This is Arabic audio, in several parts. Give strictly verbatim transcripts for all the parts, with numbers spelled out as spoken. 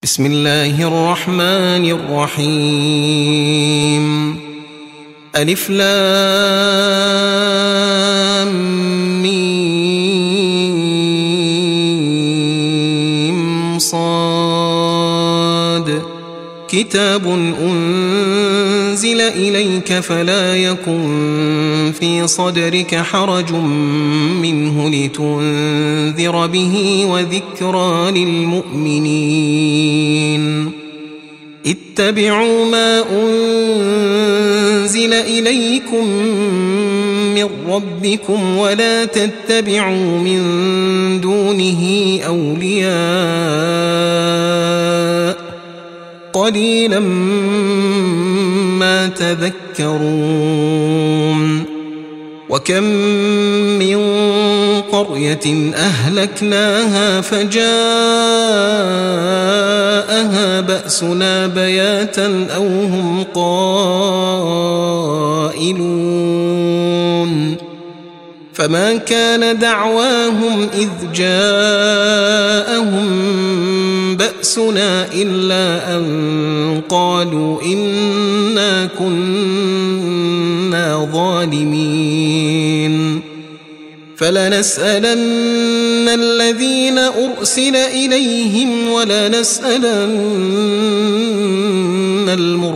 بسم الله الرحمن الرحيم. ألف لام ميم صاد. كتاب أنزل إليك فلا يكن في صدرك حرج منه لتنذر به وذكرى للمؤمنين. اتبعوا ما أنزل إليكم من ربكم ولا تتبعوا من دونه أولياء قليلا ما تذكرون. وكم من قرية أهلكناها فجاءها بأسنا بياتا أو هم قائلون. فما كان دعواهم إذ جاءهم بأسنا إلا أن قالوا إنا كنا ظالمين. فلنسألن الذين أرسل إليهم ولنسألن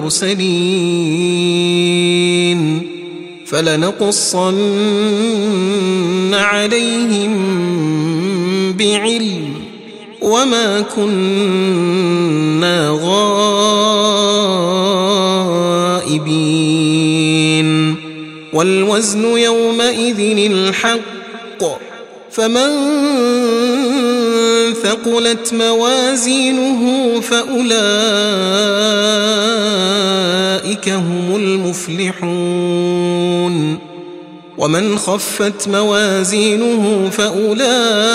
المرسلين فلنقصن عليهم بعلم وما كنا غائبين. والوزن يومئذ الحق فمن ثقلت موازينه فأولئك هم المفلحون. ومن خفت موازينه فأولئك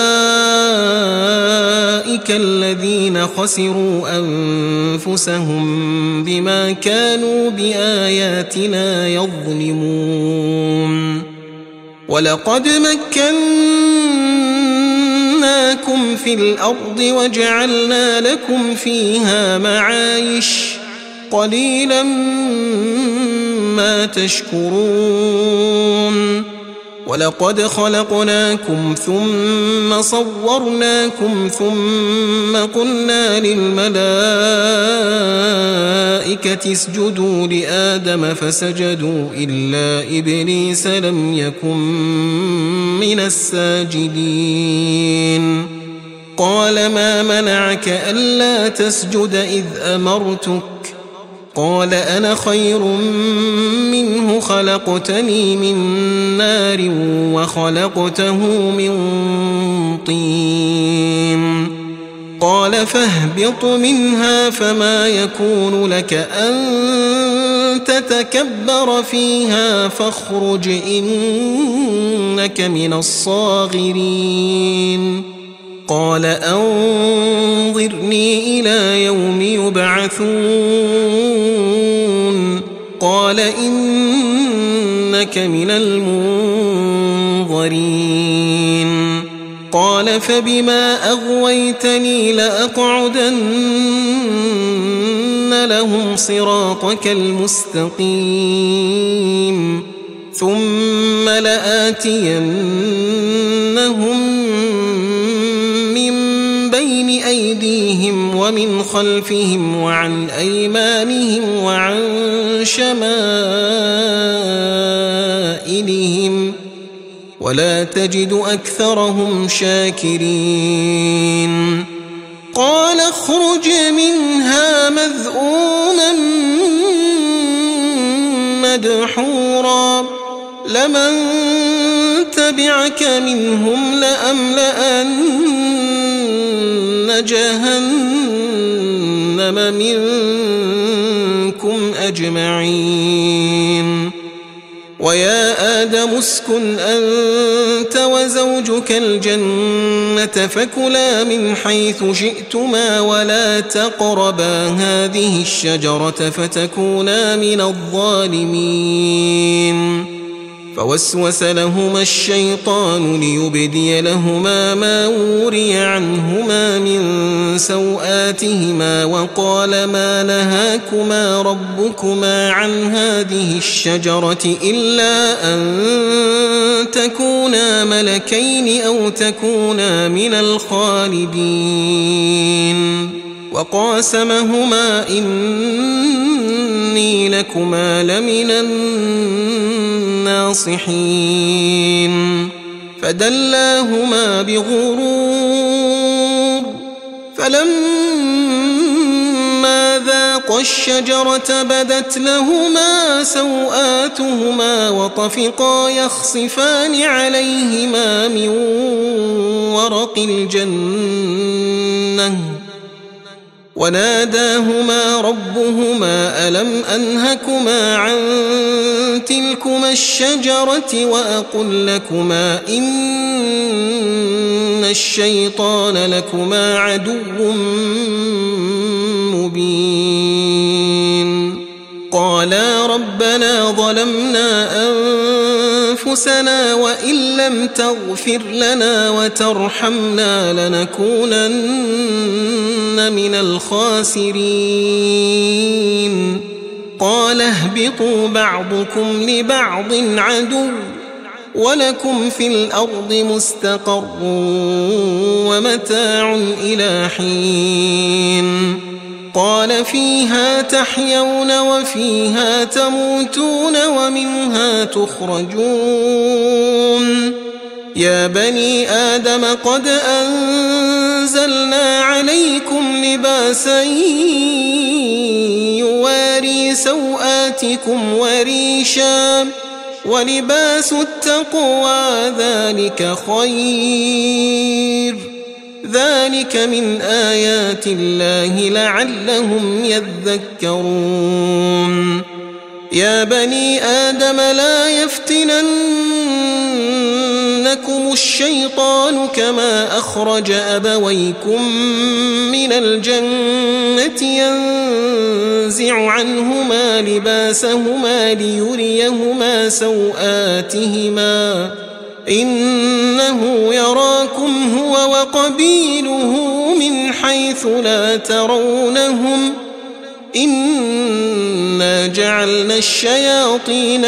الذين خسروا أنفسهم بما كانوا بآياتنا يظلمون. ولقد مكناكم في الأرض وجعلنا لكم فيها معايش قليلا ما تشكرون. ولقد خلقناكم ثم صورناكم ثم قلنا للملائكة اسجدوا لآدم فسجدوا إلا إبليس لم يكن من الساجدين. قال ما منعك ألا تسجد إذ أمرتك؟ قال أنا خير منه خلقتني من نار وخلقته من طين. قال فاهبط منها فما يكون لك أن تتكبر فيها فاخرج إنك من الصاغرين. قال أنظرني إلى يوم يبعثون. قال إنك من المنظرين. قال فبما أغويتني لأقعدن لهم صراطك المستقيم ثم لآتينهم أيديهم ومن خلفهم وعن أيمانهم وعن شمائلهم ولا تجد أكثرهم شاكرين. قال اخرج منها مذءوما مدحورا لمن تبعك منهم لأملأن جهنم منكم أجمعين. ويا آدم اسكن أنت وزوجك الجنة فكلا من حيث شئتما ولا تقربا هذه الشجرة فتكونا من الظالمين. فوسوس لهما الشيطان ليبدي لهما ما وري عنهما من سوآتهما وقال ما نهاكما ربكما عن هذه الشجرة إلا أن تكونا ملكين أو تكونا من الخالدين وقاسمهما إني لكما لمن الناصحين فدلاهما بغرور فلما ذاقا الشجرة بدت لهما سوآتهما وطفقا يخصفان عليهما من ورق الجنة وناداهما ربهما ألم أنهكما عن تلكما الشجرة وأقل لكما إن الشيطان لكما عدو مبين قالا ربنا ظلمنا أنفسنا وإن لم تغفر لنا وترحمنا لنكونن من الخاسرين قال اهبطوا بعضكم لبعض عدو ولكم في الأرض مستقر ومتاع إلى حين قال فيها تحيون وفيها تموتون ومنها تخرجون يا بني آدم قد أنزلنا عليكم لباسا يواري سوآتكم وريشا ولباس التقوى ذلك خير ذلك من آيات الله لعلهم يذكرون يا بني آدم لا يفتننكم الشيطان كما أخرج أبويكم من الجنة ينزع عنهما لباسهما ليريهما سوآتهما إنه يراكم هو وقبيله من حيث لا ترونهم إنا جعلنا الشياطين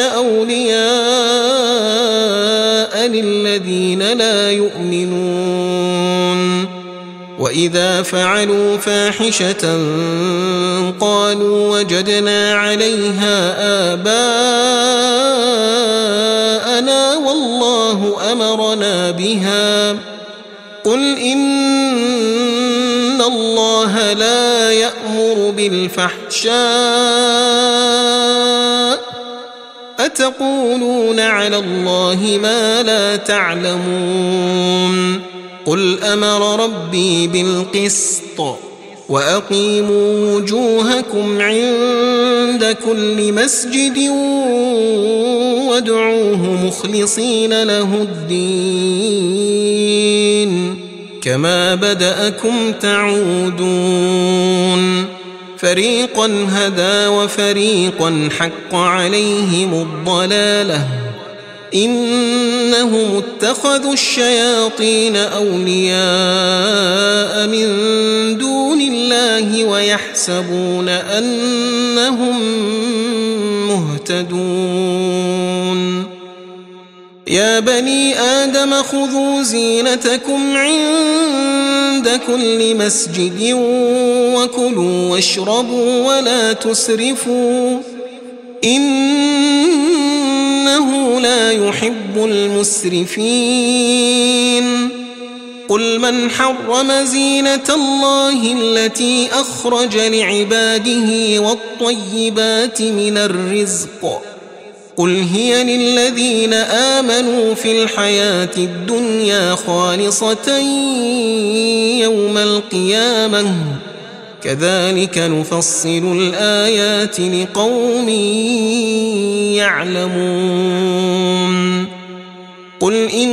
أولياء للذين لا يؤمنون وإذا فعلوا فاحشة قالوا وجدنا عليها آباءنا والله أمرنا بها قل إن الله لا يأمر بالفحشاء أتقولون على الله ما لا تعلمون قل أمر ربي بالقسط وأقيموا وجوهكم عند كل مسجد وادعوه مخلصين له الدين كما بدأكم تعودون فريقا هدى وفريقا حق عليهم الضلالة إنهم اتخذوا الشياطين أولياء من دون الله ويحسبون أنهم مهتدون يا بني آدم خذوا زينتكم عند كل مسجد وكلوا واشربوا ولا تسرفوا إنه لا يحب المسرفين قل من حرم زينة الله التي أخرج لعباده والطيبات من الرزق قل هي للذين آمنوا في الحياة الدنيا خالصة يوم القيامة كذلك نفصل الآيات لقوم يعلمون قل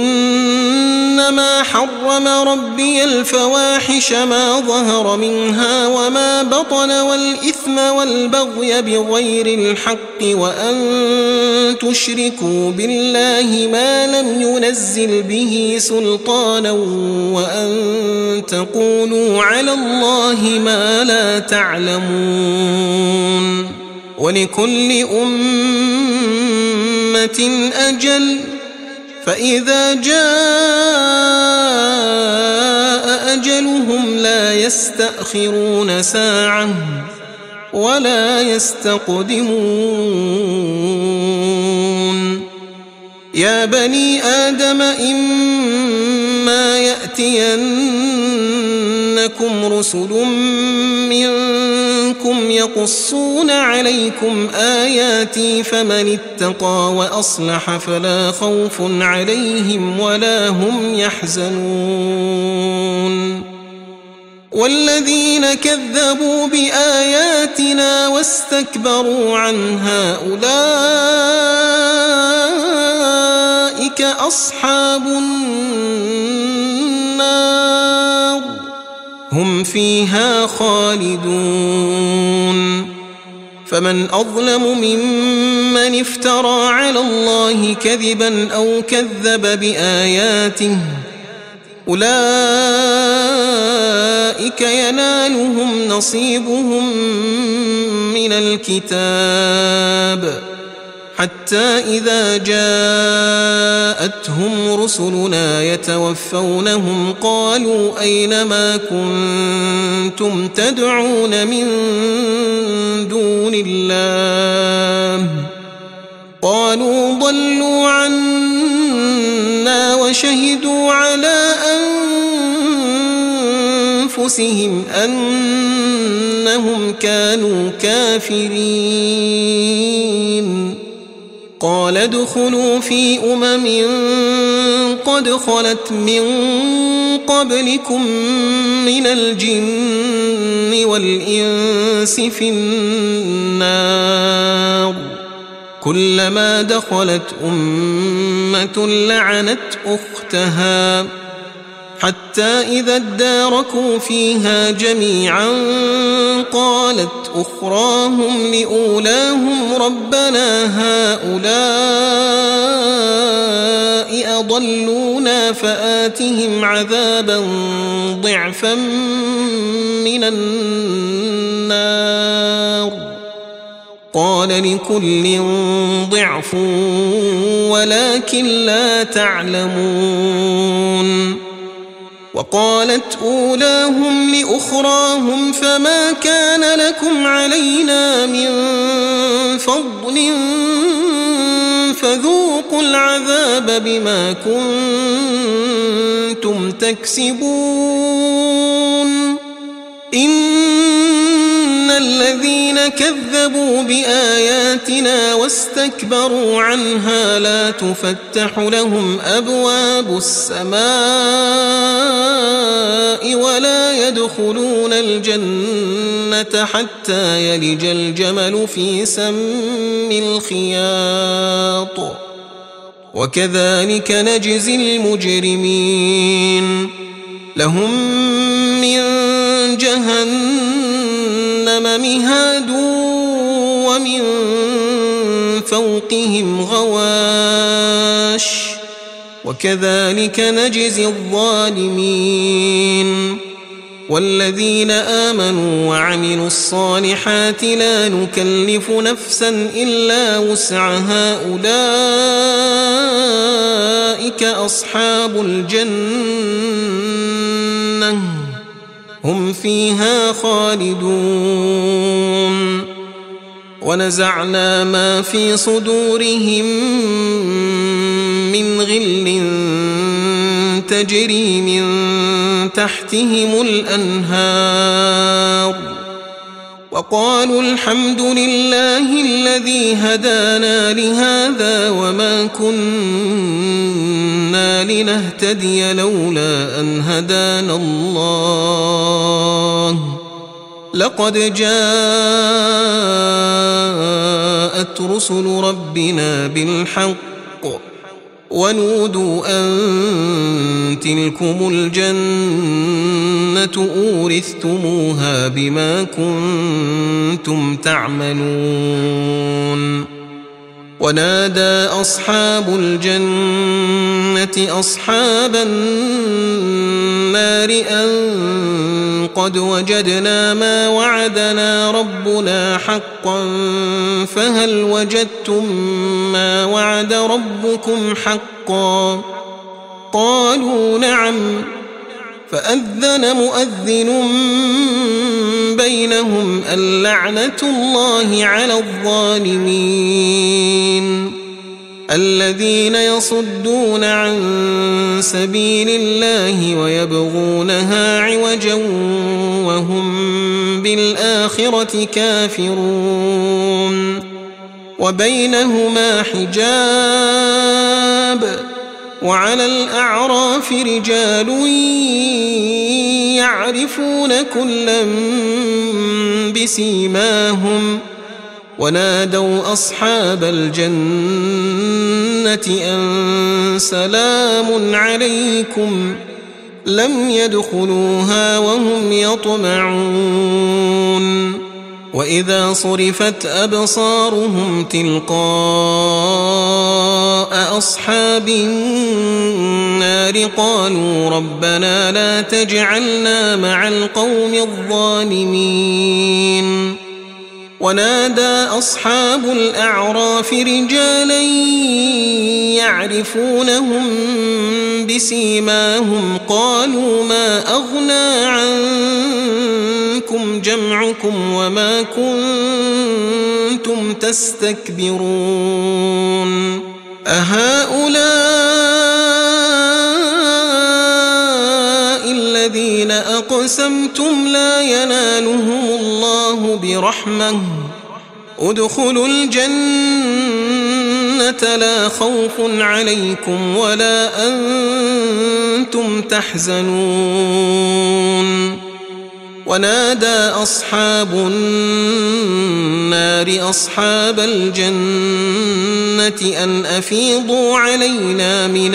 إنما حرم ربي الفواحش ما ظهر منها وما بطن والإثم والبغي بغير الحق وأن تشركوا بالله ما لم ينزل به سلطانا وأن تقولوا على الله ما لا تعلمون ولكل أمة أجل فإذا جاء أجلهم لا يستأخرون ساعة ولا يستقدمون يا بني آدم إما يأتينكم رسل منكم يقصون عليكم آياتي فمن اتقى وأصلح فلا خوف عليهم ولا هم يحزنون والذين كذبوا بآياتنا واستكبروا عنها أولئك أصحاب النار هم فيها خالدون فمن أظلم ممن افترى على الله كذبا أو كذب بآياته أولئك ينالهم نصيبهم من الكتاب حتى إذا جاءتهم رسلنا يتوفونهم قالوا أين ما كنتم تدعون من دون الله قالوا ضلوا عنا وشهدوا على أنفسهم أنهم كانوا كافرين قال ادخلوا في أمم قد خلت من قبلكم من الجن والإنس في النار كلما دخلت أمة لعنت أختها حتى إذا اداركوا فيها جميعا قالت أخراهم لأولاهم ربنا هؤلاء أضلونا فآتهم عذابا ضعفا من النار قال لكل ضعف ولكن لا تعلمون وقالت أولاهم لأخراهم فما كان لكم علينا من فضل فذوقوا العذاب بما كنتم تكسبون إن الذين كذبوا بآياتنا واستكبروا عنها لا تفتح لهم أبواب السماء ولا يدخلون الجنة حتى يلج الجمل في سم الخياط وكذلك نجزي المجرمين لهم من جهنم مهاد ومن فوقهم غواش وكذلك نجزي الظالمين والذين آمنوا وعملوا الصالحات لا نكلف نفسا إلا وسعها أولئك أصحاب الجنة هم فيها خالدون ونزعنا ما في صدورهم من غل تجري من تحتهم الأنهار وقالوا الحمد لله الذي هدانا لهذا وما كنا لنهتدي لولا أن هدانا الله لقد جاءت رسل ربنا بالحق ونودوا أن تلكم الجنة أورثتموها بما كنتم تعملون ونادى أصحاب الجنة أصحاب النار أن قد وجدنا ما وعدنا ربنا حقا فهل وجدتم ما وعد ربكم حقا قالوا نعم فأذن مؤذن بينهم اللعنة الله على الظالمين الذين يصدون عن سبيل الله ويبغونها عوجا وهم بالآخرة كافرون وبينهما حجاب وعلى الأعراف رجال يعرفون كلا بسيماهم ونادوا أصحاب الجنة أن سلام عليكم لم يدخلوها وهم يطمعون وإذا صرفت أبصارهم تلقاء أصحاب النار قالوا ربنا لا تجعلنا مع القوم الظالمين ونادى أصحاب الأعراف رجالا يعرفونهم بسيماهم قالوا ما أغنى عنكم جمعكم وما كنتم تستكبرون أهؤلاء الذين أقسمتم لا ينالهم الله برحمة ادخلوا الجنة لا خوف عليكم ولا أنتم تحزنون ونادى أصحاب النار أصحاب الجنة أن أفيضوا علينا من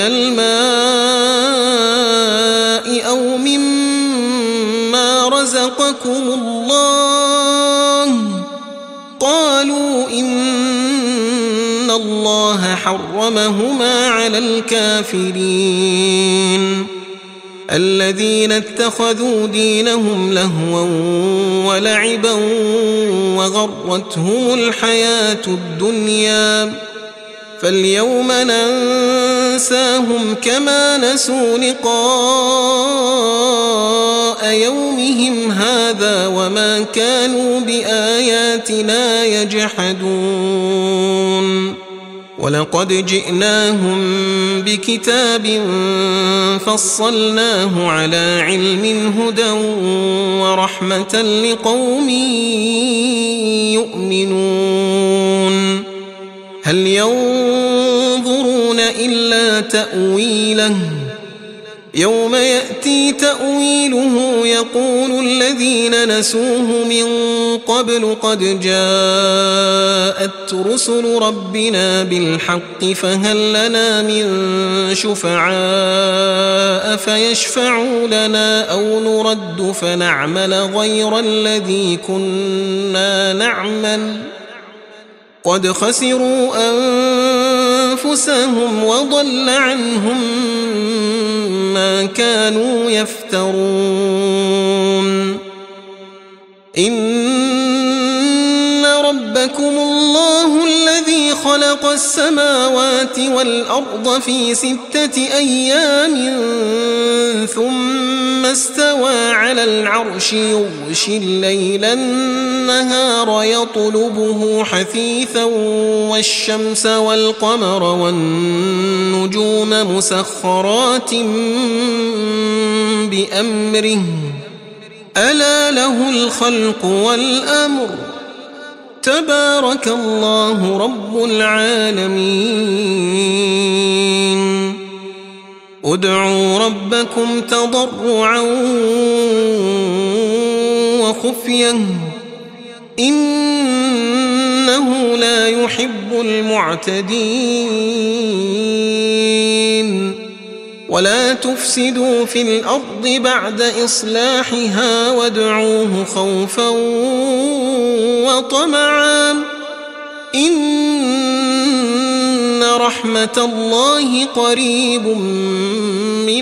الماء أو مما رزقكم الله قالوا إن الله حرمهما على الكافرين الذين اتخذوا دينهم لهوا ولعبا وغرتهم الحياة الدنيا فاليوم ننساهم كما نسوا لقاء يومهم هذا وما كانوا بآياتنا يجحدون ولقد جئناهم بكتاب فصلناه على علم هدى ورحمة لقوم يؤمنون هل ينظرون إلا تأويله يوم يأتي تأويله يقول الذين نسوه من قبل قد جاءت رسل ربنا بالحق فهل لنا من شفعاء فيشفعوا لنا أو نرد فنعمل غير الذي كنا نعمل قد خسروا أنفسهم وضل عنهم ما كانوا يفترون إن ربكم الله الذي خلق السماوات والأرض في ستة أيام ثم استوى على العرش يغشي الليل النهار يطلبه حثيثا والشمس والقمر والنجوم مسخرات بأمره ألا له الخلق والأمر تبارك الله رب العالمين ادعوا ربكم تضرعا وخفيا إنه لا يحب المعتدين ولا تفسدوا في الأرض بعد إصلاحها وادعوه خوفا وطمعا إن رحمة الله قريب من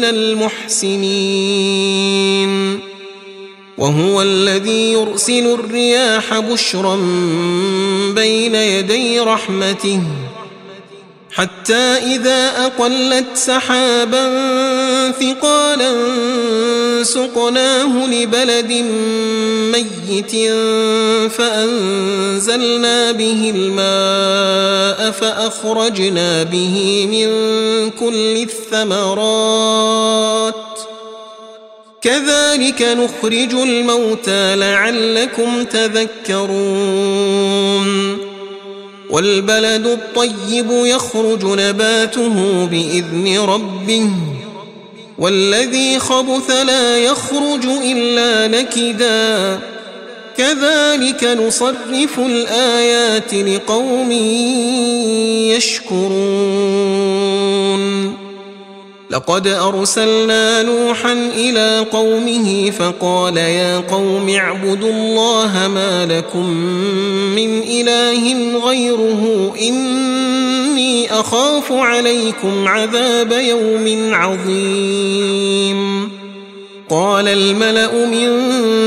المحسنين وهو الذي يرسل الرياح بشرا بين يدي رحمته حتى إذا أقلت سحابا ثقالا سقناه لبلد ميت فأنزلنا به الماء فأخرجنا به من كل الثمرات كذلك نخرج الموتى لعلكم تذكرون والبلد الطيب يخرج نباته بإذن ربه والذي خبث لا يخرج إلا نكدا كذلك نصرف الآيات لقوم يشكرون لقد أرسلنا نوحا إلى قومه فقال يا قوم اعبدوا الله ما لكم من إله غيره إني أخاف عليكم عذاب يوم عظيم قال الملأ من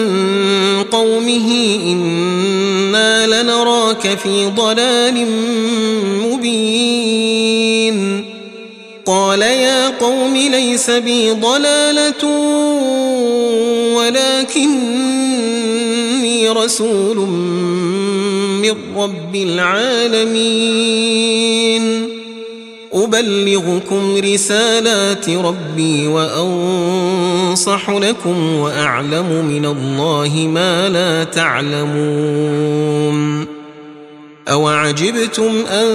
قومه إنا لنراك في ضلال مبين قال يا قوم ليس بي ضلالة ولكني رسول من رب العالمين أبلغكم رسالات ربي وأنصح لكم وأعلم من الله ما لا تعلمون أوعجبتم أن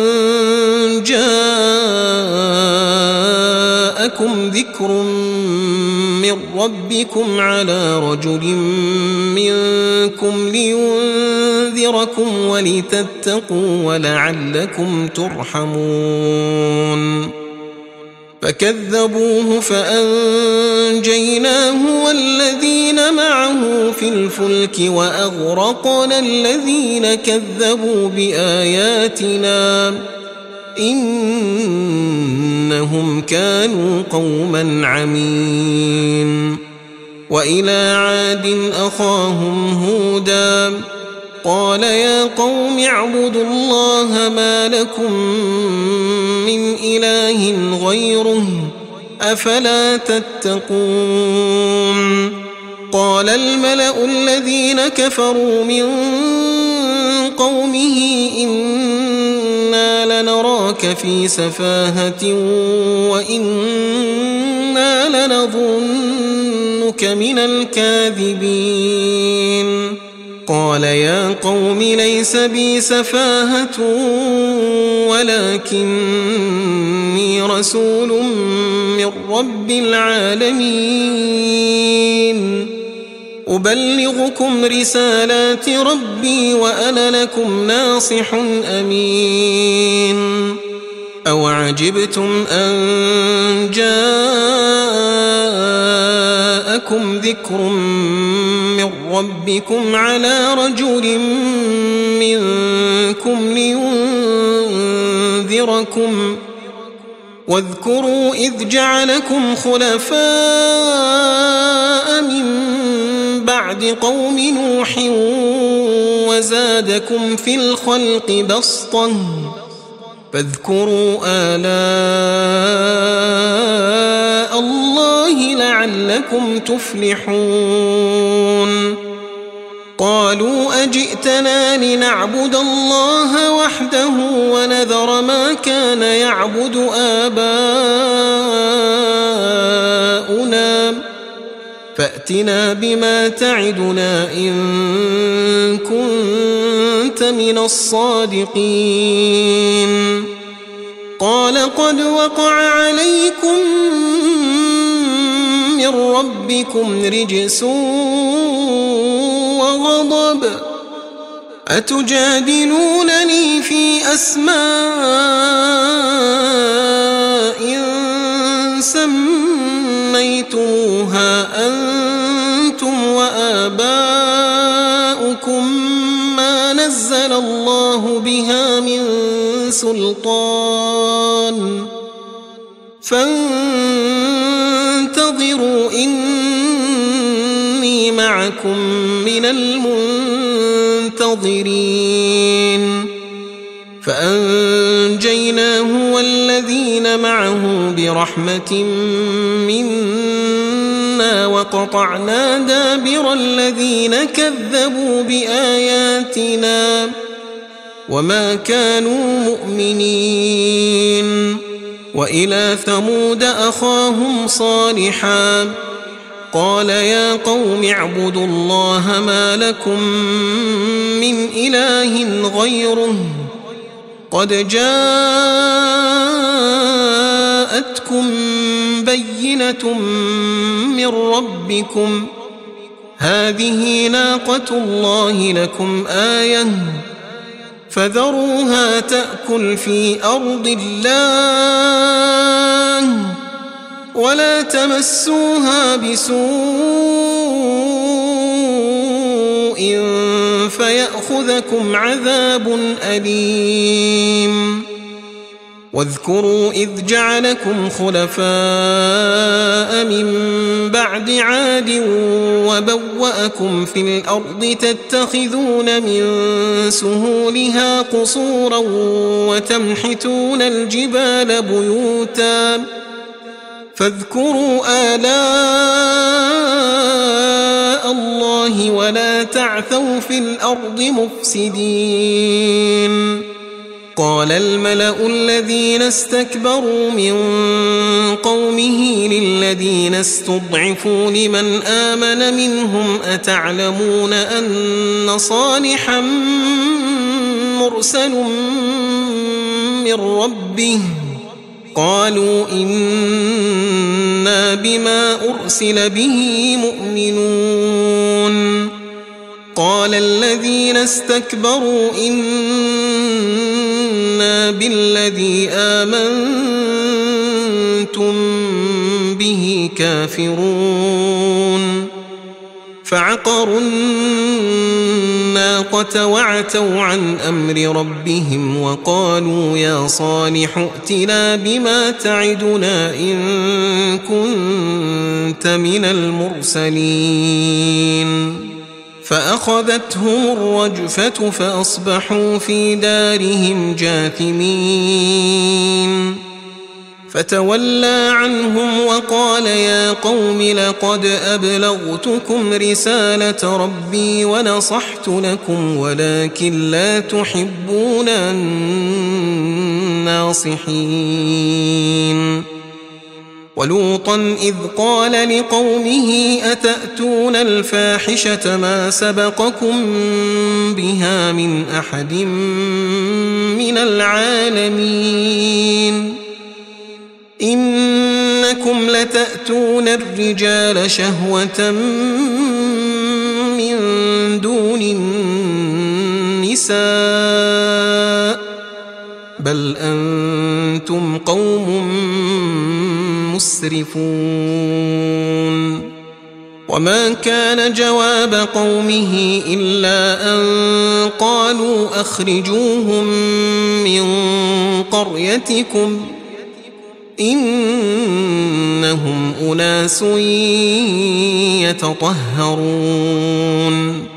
جاءكم ذكر من ربكم على رجل منكم لينذركم ولتتقوا ولعلكم ترحمون فكذبوه فأنجيناه والذين معه في الفلك وأغرقنا الذين كذبوا بآياتنا إنهم كانوا قوما عمين وإلى عاد أخاهم هودا قال يا قوم اعبدوا الله ما لكم من إله غيره أفلا تتقون قال الملأ الذين كفروا من قومه إنا لنراك في سفاهة وإنا لنظنك من الكاذبين قال يا قوم ليس بي سفاهة ولكني رسول من رب العالمين أبلغكم رسالات ربي وأنا لكم ناصح أمين أوعجبتم أن جاءكم ذكر من ربكم على رجل منكم لينذركم واذكروا إذ جعلكم خلفاء من بعد قوم نوح وزادكم في الخلق بسطة فاذكروا آلاء الله لعلكم تفلحون قالوا أجئتنا لنعبد الله وحده ونذر ما كان يعبد آباؤنا فأتنا بما تعدنا إن كنت من الصادقين قال قد وقع عليكم من ربكم رجس وغضب أتجادلونني في أسماء سميتموها سميتموها أنتم وآباؤكم ما نزل الله بها من سلطان فانتظروا إني معكم من المنتظرين فأنجيناه والذين معه برحمة منا وقطعنا دابر الذين كذبوا بآياتنا وما كانوا مؤمنين وإلى ثمود أخاهم صالحا قال يا قوم اعبدوا الله ما لكم من إله غيره قد جاءتكم بينة من ربكم هذه ناقة الله لكم آية فذروها تأكل في أرض الله ولا تمسوها بسوء فيأخذكم عذاب أليم واذكروا إذ جعلكم خلفاء من بعد عاد وبوأكم في الأرض تتخذون من سهولها قصورا وتنحتون الجبال بيوتا فاذكروا آلاء الله ولا تعثوا في الأرض مفسدين قال الملأ الذين استكبروا من قومه للذين استضعفوا لمن آمن منهم أتعلمون أن صالحا مرسل من ربه قالوا إنا بما أرسل به مؤمنون قال الذين استكبروا إنا بالذي آمنتم به كافرون فعقروا الناقة وعتوا عن أمر ربهم وقالوا يا صالح ائتنا بما تعدنا إن كنت من المرسلين فأخذتهم الرجفة فأصبحوا في دارهم جاثمين فتولى عنهم وقال يا قوم لقد أبلغتكم رسالة ربي ونصحت لكم ولكن لا تحبون الناصحين ولوطا إذ قال لقومه أتأتون الفاحشة ما سبقكم بها من أحد من العالمين إنكم لتأتون الرجال شهوة من دون النساء بل أنتم قوم مسرفون وما كان جواب قومه إلا أن قالوا أخرجوهم من قريتكم إنهم أناس يتطهرون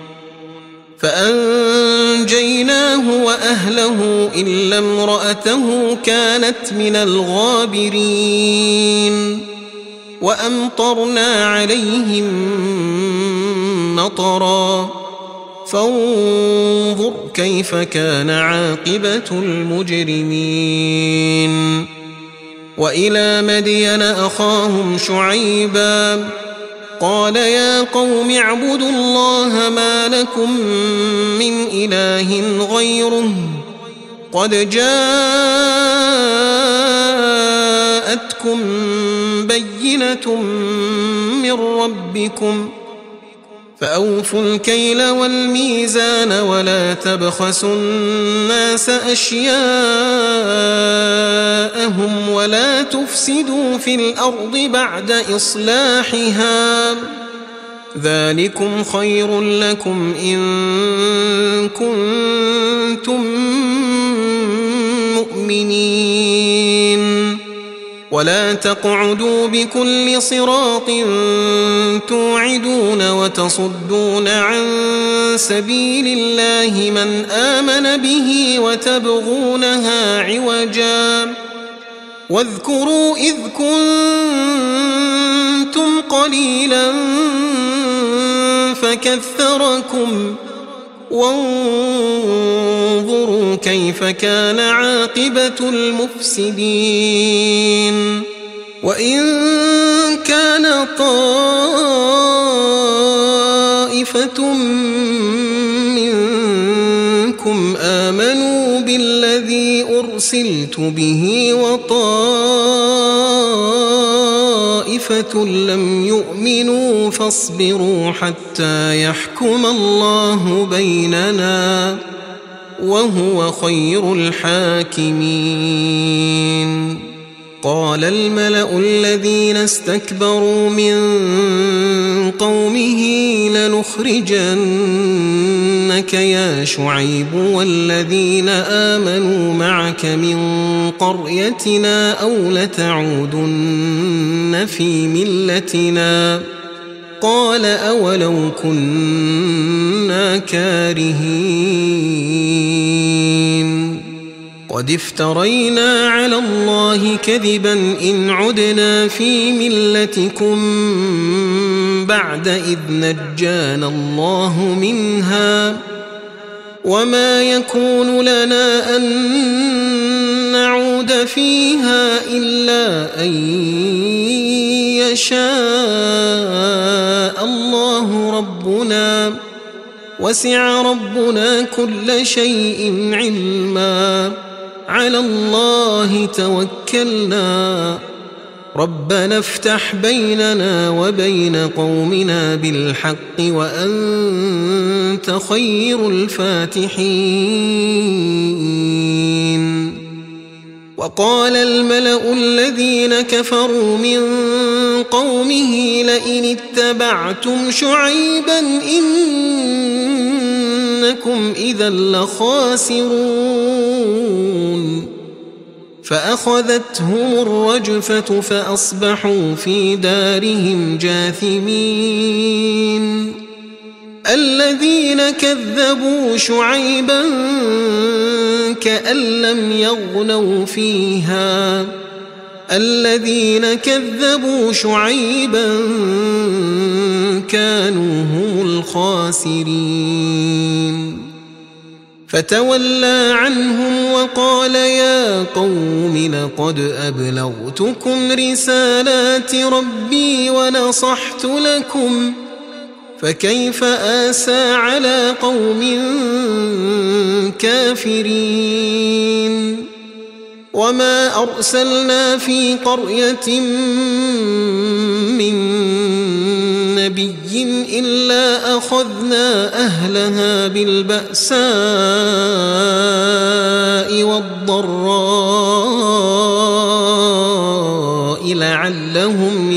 فأنجيناه وأهله إلا امرأته كانت من الغابرين وأمطرنا عليهم مطرا فانظر كيف كان عاقبة المجرمين وإلى مدين أخاهم شعيبا قال يا قوم اعبدوا الله ما لكم من إله غيره قد جاءتكم بينة من ربكم فأوفوا الكيل والميزان ولا تبخسوا الناس أشياءهم ولا تفسدوا في الأرض بعد إصلاحها ذلكم خير لكم إن كنتم مؤمنين ولا تقعدوا بكل صراط توعدون وتصدون عن سبيل الله من آمن به وتبغونها عوجا واذكروا إذ كنتم قليلا فكثركم وانظروا كيف كان عاقبة المفسدين وإن كان طائفة منكم آمنوا بالذي أرسلت به وطائفة لم يؤمنوا فاصبروا حتى يحكم الله بيننا وهو خير الحاكمين قال الملأ الذين استكبروا من قومه لنخرجنك يا شعيب والذين آمنوا معك من قريتنا أو لتعودن في ملتنا قال أولو كنا كارهين قد افترينا على الله كذبا إن عدنا في ملتكم بعد إذ نجانا الله منها وما يكون لنا أن نعود فيها إلا أن يشاء الله ربنا وسع ربنا كل شيء علما على الله توكلنا ربنا افتح بيننا وبين قومنا بالحق وأنت خير الفاتحين وقال الملأ الذين كفروا من قومه لئن اتبعتم شعيبا إنكم إذا لخاسرون فأخذتهم الرجفة فأصبحوا في دارهم جاثمين الذين كذبوا شعيبا كأن لم يغنوا فيها الذين كذبوا شعيبا كانوا هم الخاسرين فتولى عنهم وقال يا قوم لقد أبلغتكم رسالات ربي ونصحت لكم فكيف آسى على قوم كافرين وما أرسلنا في قرية من نبي إلا أخذنا أهلها بالبأساء والضراء لعلهم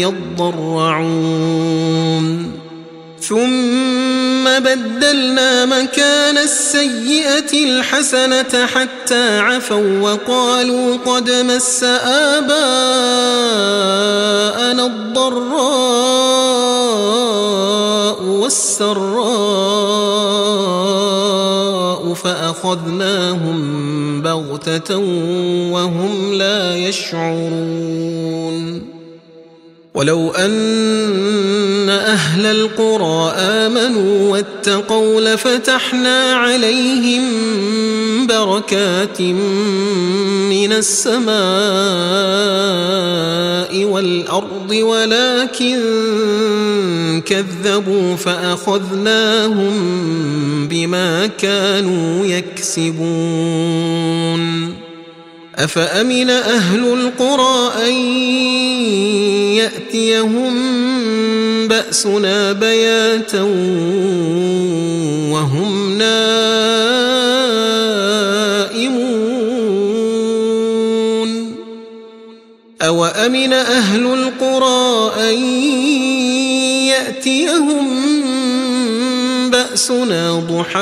يضرعون ثم بدلنا مكان السيئة الحسنة حتى عفوا وقالوا قد مس آباءنا الضراء والسراء فأخذناهم بغتة وهم لا يشعرون ولو أن أهل القرى آمنوا واتقوا لفتحنا عليهم بركات من السماء والأرض ولكن كذبوا فأخذناهم بما كانوا يكسبون أفأمن أهل القرى أن يأتيهم بأسنا بياتا وهم نائمون أوأمن أهل القرى أن يأتيهم بأسنا ضحى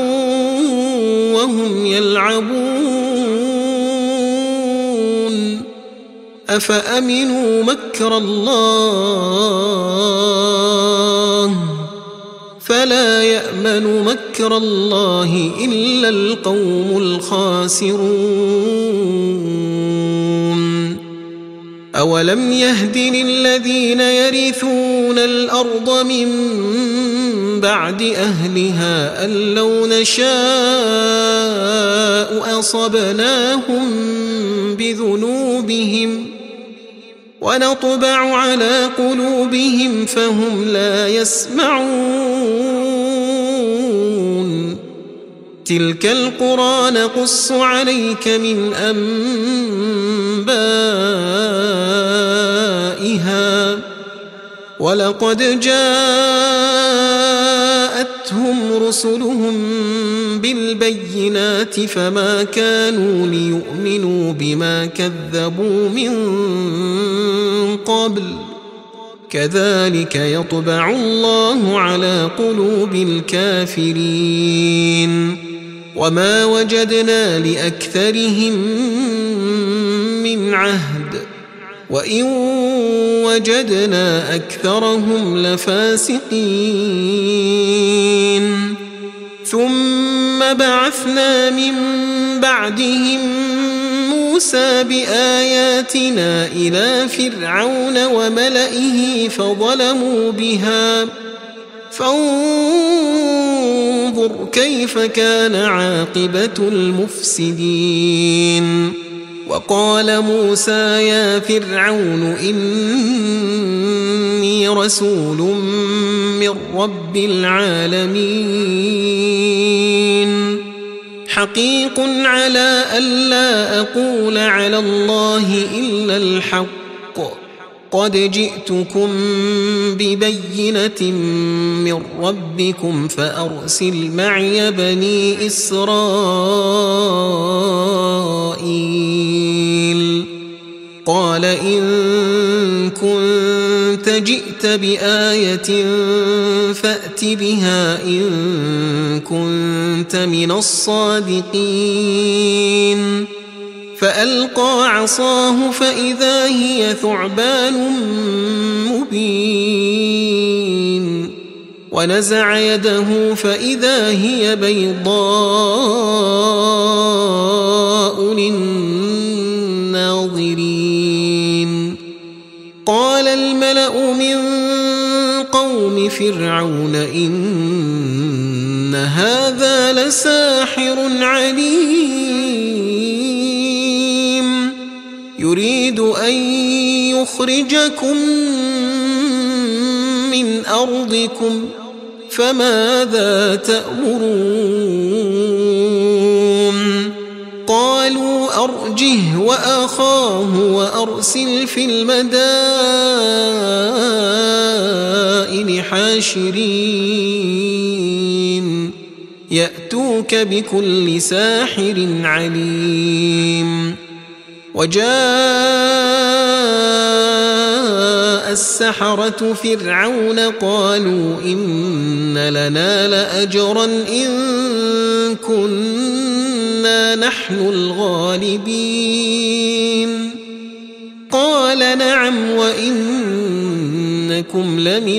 وهم يلعبون أفأمنوا مكر الله فلا يأمن مكر الله إلا القوم الخاسرون أولم يهد للذين يرثون الأرض من بعد أهلها أن لو نشاء أصبناهم بذنوبهم ونطبع على قلوبهم فهم لا يسمعون تلك القرى نقص عليك من أنبائها ولقد جاءتهم رسلهم بالبينات فما كانوا ليؤمنوا بما كذبوا من قبل كذلك يطبع الله على قلوب الكافرين وما وجدنا لأكثرهم من عهد وإن وجدنا أكثرهم لفاسقين ثم بعثنا من بعدهم موسى بآياتنا إلى فرعون وملئه فظلموا بها فانظر كيف كان عاقبة المفسدين وقال موسى يا فرعون إني رسول من رب العالمين حقيق على ألا أقول على الله إلا الحق قد جئتكم ببينة من ربكم فأرسل معي بني إسرائيل قال إن كنت جئت بآية فأت بها إن كنت من الصادقين فألقى عصاه فإذا هي ثعبان مبين ونزع يده فإذا هي بيضاء للناظرين قال الملأ من قوم فرعون إن هذا لساحر عليم يريد أن يخرجكم من أرضكم فماذا تأمرون قالوا أرجه وأخاه وأرسل في المدائن حاشرين يأتوك بكل ساحر عليم وجاء السحرة فرعون قالوا إن لنا لأجرا إن كنا نحن الغالبين قال نعم وإنكم لمن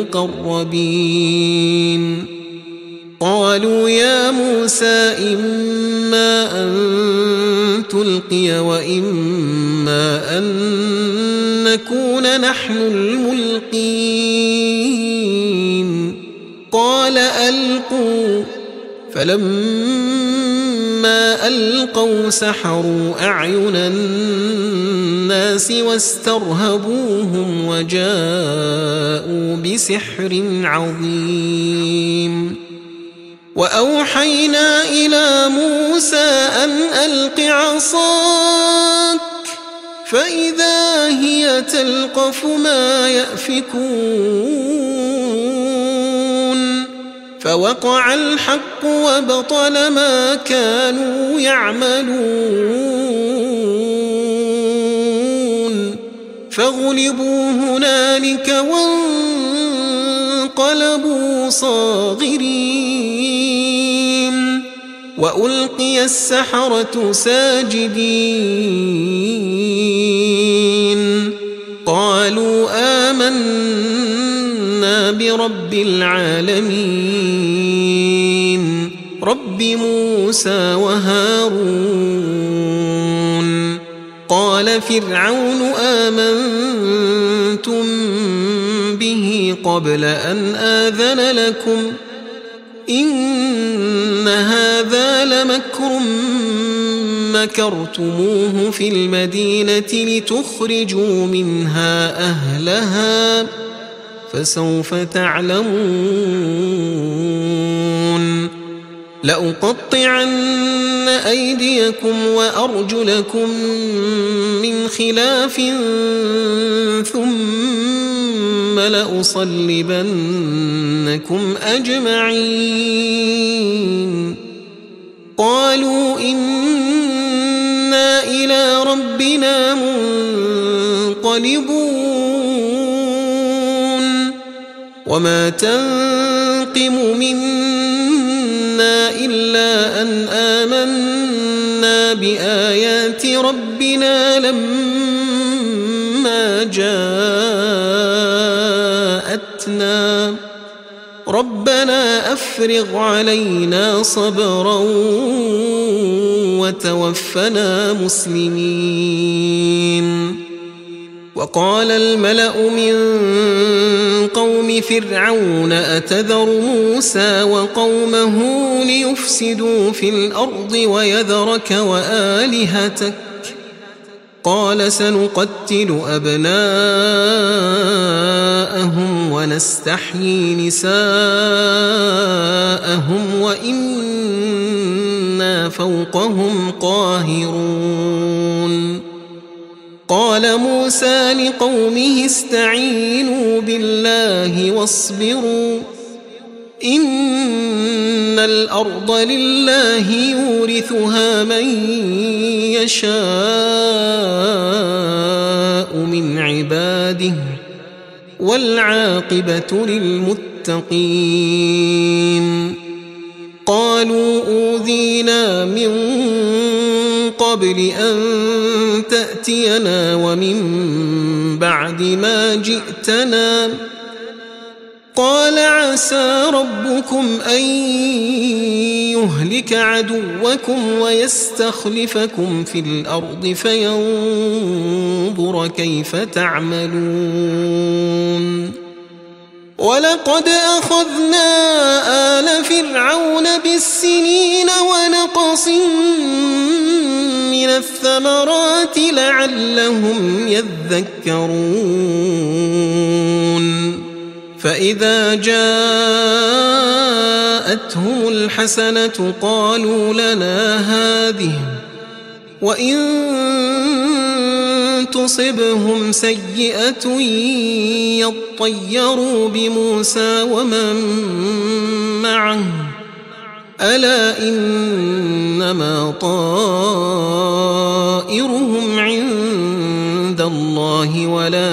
المقربين قالوا يا موسى إما أن تلقي وإما أن نكون نحن الملقين قال ألقوا فلما ألقوا سحروا أعين الناس واسترهبوهم وجاءوا بسحر عظيم وأوحينا إلى موسى أن ألق عصاك فإذا هي تلقف ما يأفكون فوقع الحق وبطل ما كانوا يعملون فغلبوا هنالك وانقلبوا صاغرين وألقي السحرة ساجدين قالوا آمنا برب العالمين رب موسى وهارون قال فرعون آمنتم به قبل أن آذن لكم إن هذا لمكر مكرتموه في المدينة لتخرجوا منها أهلها فسوف تعلمون لأقطعن أيديكم وأرجلكم من خلاف ثم لأصلبنكم أجمعين قالوا إنا إلى ربنا منقلبون وما تنقم منا إلا أن آمنا بآيات ربنا لما جاءتنا ربنا أفرغ علينا صبرا وتوفنا مسلمين وقال الملأ من قوم فرعون أتذر موسى وقومه ليفسدوا في الأرض ويذرك وآلهتك قال سنقتل أبناءهم ونستحيي نساءهم وإنا فوقهم قاهرون قال موسى لقومه استعينوا بالله واصبروا إن الأرض لله يورثها من يشاء من عباده والعاقبة للمتقين قالوا أوذينا من قبل أن تأتينا ومن بعد ما جئتنا قال عسى ربكم أن يهلك عدوكم ويستخلفكم في الأرض فينظر كيف تعملون ولقد أخذنا آل فرعون بالسنين ونقص من الثمرات لعلهم يذكرون فإذا جاءتهم الحسنة قالوا لنا هذه وإن تصبهم سيئة يطيروا بموسى ومن معه ألا إنما طائرهم عند الله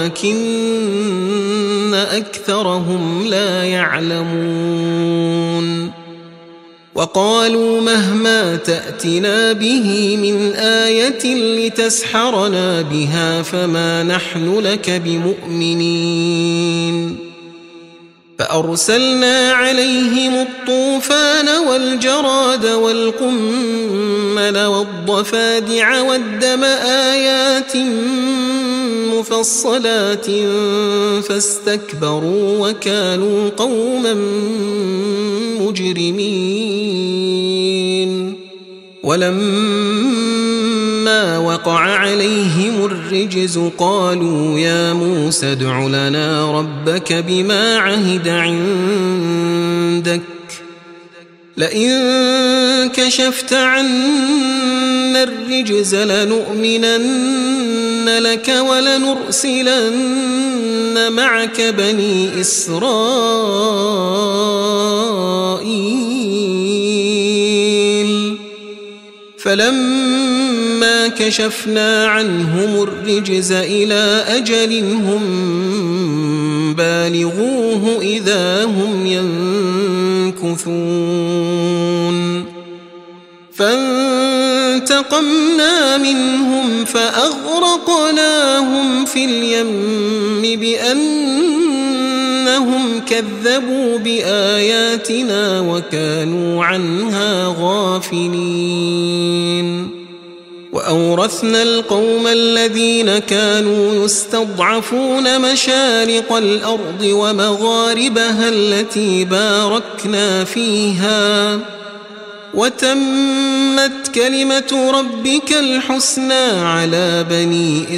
ولكن أكثرهم لا يعلمون وقالوا مهما تأتنا به من آية لتسحرنا بها فما نحن لك بمؤمنين فأرسلنا عليهم الطوفان والجراد والقمل والضفادع والدم آيات مفصلات فاستكبروا وكانوا قوما مجرمين ولما وقع عليهم الرجز قالوا يا موسى ادع لنا ربك بما عهد عندك لئن كشفت عنا الرجز لنؤمنن لك ولنرسلن معك بني إسرائيل فلما كشفنا عنهم الرجز إلى أجل هم بالغوه إذا هم ينكثون فانتقمنا منهم فأغرقناهم في اليم بأنهم كذبوا بآياتنا وكانوا عنها غافلين وأورثنا القوم الذين كانوا يستضعفون مشارق الأرض ومغاربها التي باركنا فيها وتمت كلمة ربك الحسنى على بني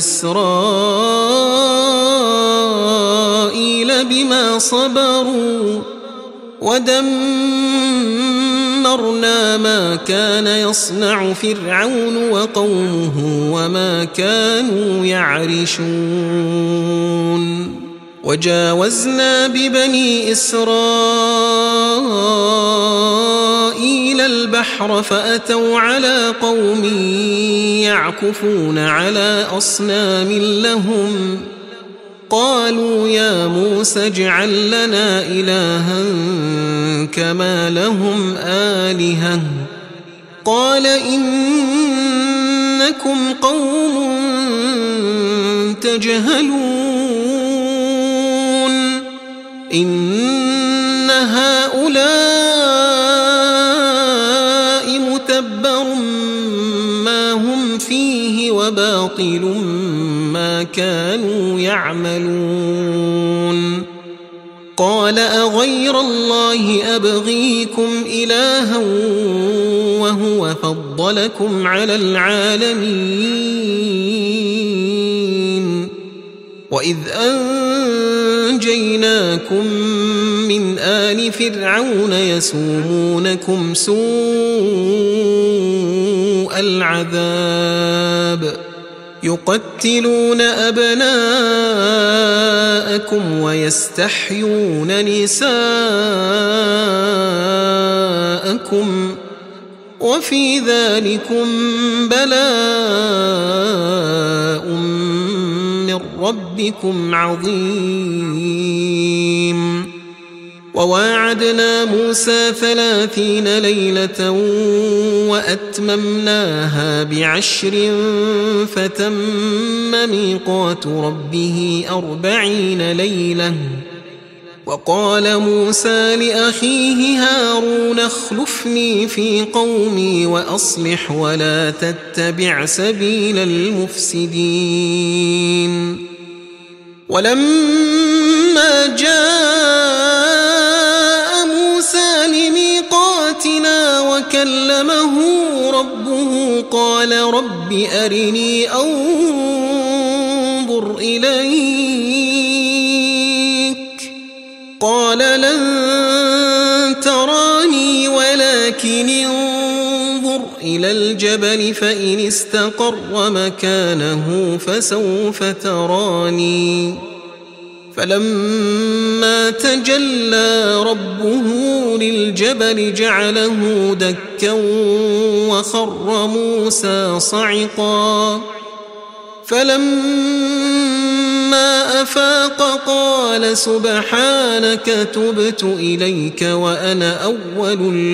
إسرائيل بما صبروا ودمرنا ما كان يصنع فرعون وقومه وما كانوا يعرشون وجاوزنا ببني إسرائيل البحر فأتوا على قوم يعكفون على أصنام لهم قالوا يا موسى اجعل لنا إلها كما لهم آلهة قال إنكم قوم تجهلون إن هؤلاء متبر ما هم فيه وباطل ما كانوا يعملون قال أغير الله أبغيكم إلها وهو فضلكم على العالمين وإذ أنجيناكم من آل فرعون يسومونكم سوء العذاب يقتلون أبناءكم ويستحيون نساءكم وفي ذلكم بلاء من ربكم عظيم وواعدنا موسى ثلاثين ليلة وأتممناها بعشر فتم ميقات ربه أربعين ليلة وقال موسى لأخيه هارون اخلفني في قومي وأصلح ولا تتبع سبيل المفسدين ولما جاء موسى لميقاتنا وكلمه ربه قال رب أرني أنظر إليك قال لن تراني ولكن انظر إلى الجبل فإن استقر مكانه فسوف تراني فلما تجلى ربه للجبل جعله دكا وخر موسى صعقا فلما أفاق قال سبحانك تبت إليك وأنا أول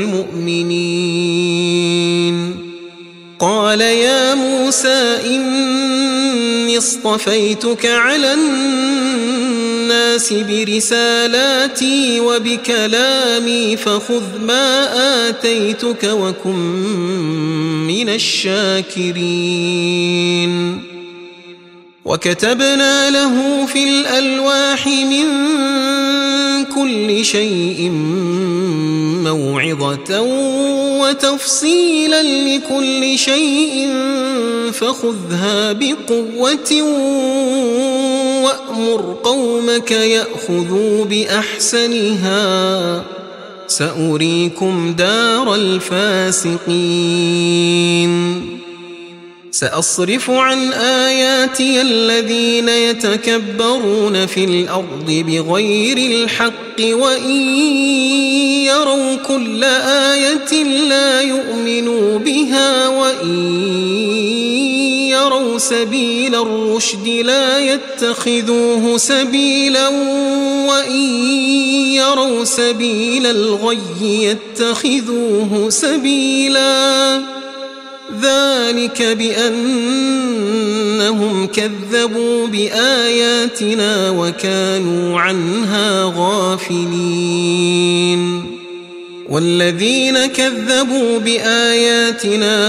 المؤمنين قال يا موسى إني اصطفيتك على الناس برسالاتي وبكلامي فخذ ما آتيتك وكن من الشاكرين وكتبنا له في الألواح من كل شيء موعظة وتفصيلا لكل شيء فخذها بقوة وأمر قومك يأخذوا بأحسنها سأريكم دار الفاسقين سأصرف عن آياتي الذين يتكبرون في الأرض بغير الحق وإن يروا كل آية لا يؤمنوا بها وإن يروا سبيل الرشد لا يتخذوه سبيلا وإن يروا سبيل الغي يتخذوه سبيلا ذلك بأنهم كذبوا بآياتنا وكانوا عنها غافلين والذين كذبوا بآياتنا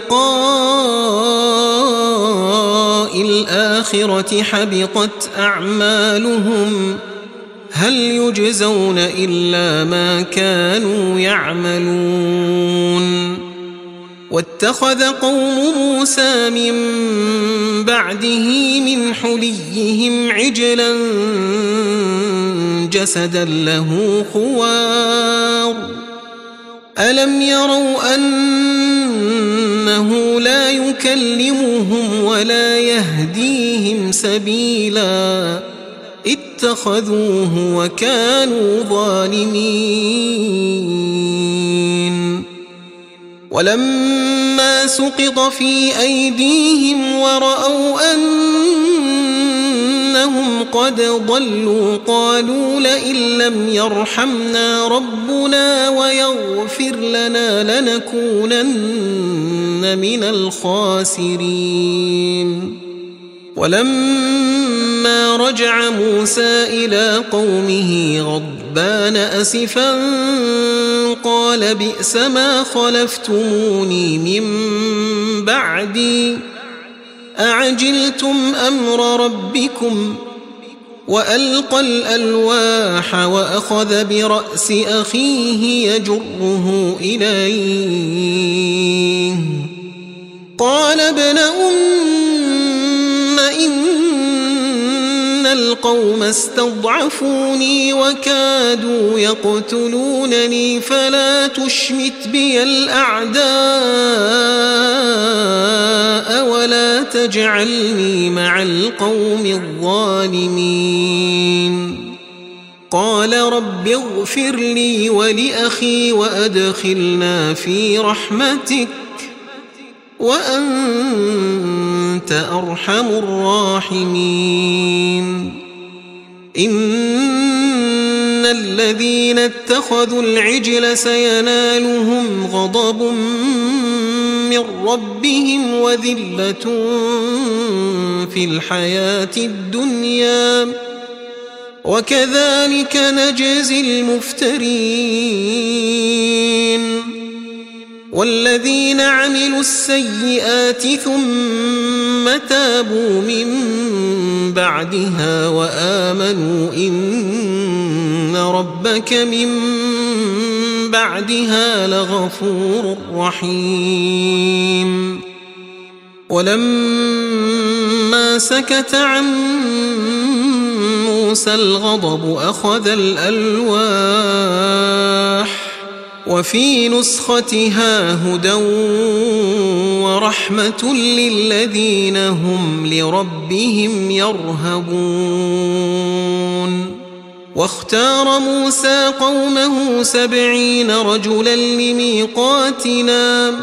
ولقاء الآخرة حبطت أعمالهم هل يجزون إلا ما كانوا يعملون واتخذ قوم موسى من بعده من حليهم عجلا جسدا له خوار ألم يروا أنه لا يكلمهم ولا يهديهم سبيلا اتخذوه وكانوا ظالمين ولما سقط في أيديهم ورأوا أنهم قد ضلوا قالوا لئن لم يرحمنا ربنا ويغفر لنا لنكونن من الخاسرين ولما رجع موسى إلى قومه غضبان أسفا قال بئس ما خلفتموني من بعدي أعجلتم أمر ربكم وألقى الألواح وأخذ برأس أخيه يجره إليه قال ابن أم إن القوم استضعفوني وكادوا يقتلونني فلا تشمت بي الأعداء ولا تجعلني مع القوم الظالمين قال رب اغفر لي ولأخي وأدخلنا في رحمتك وأنت أرحم الراحمين إن الذين اتخذوا العجل سينالهم غضب من ربهم وذلة في الحياة الدنيا وكذلك نجزي المفترين والذين عملوا السيئات ثم تابوا من بعدها وآمنوا إن ربك من بعدها لغفور رحيم ولما سكت عن موسى الغضب أخذ الألواح وفي نسختها هدى ورحمة للذين هم لربهم يرهبون واختار موسى قومه سبعين رجلا لميقاتنا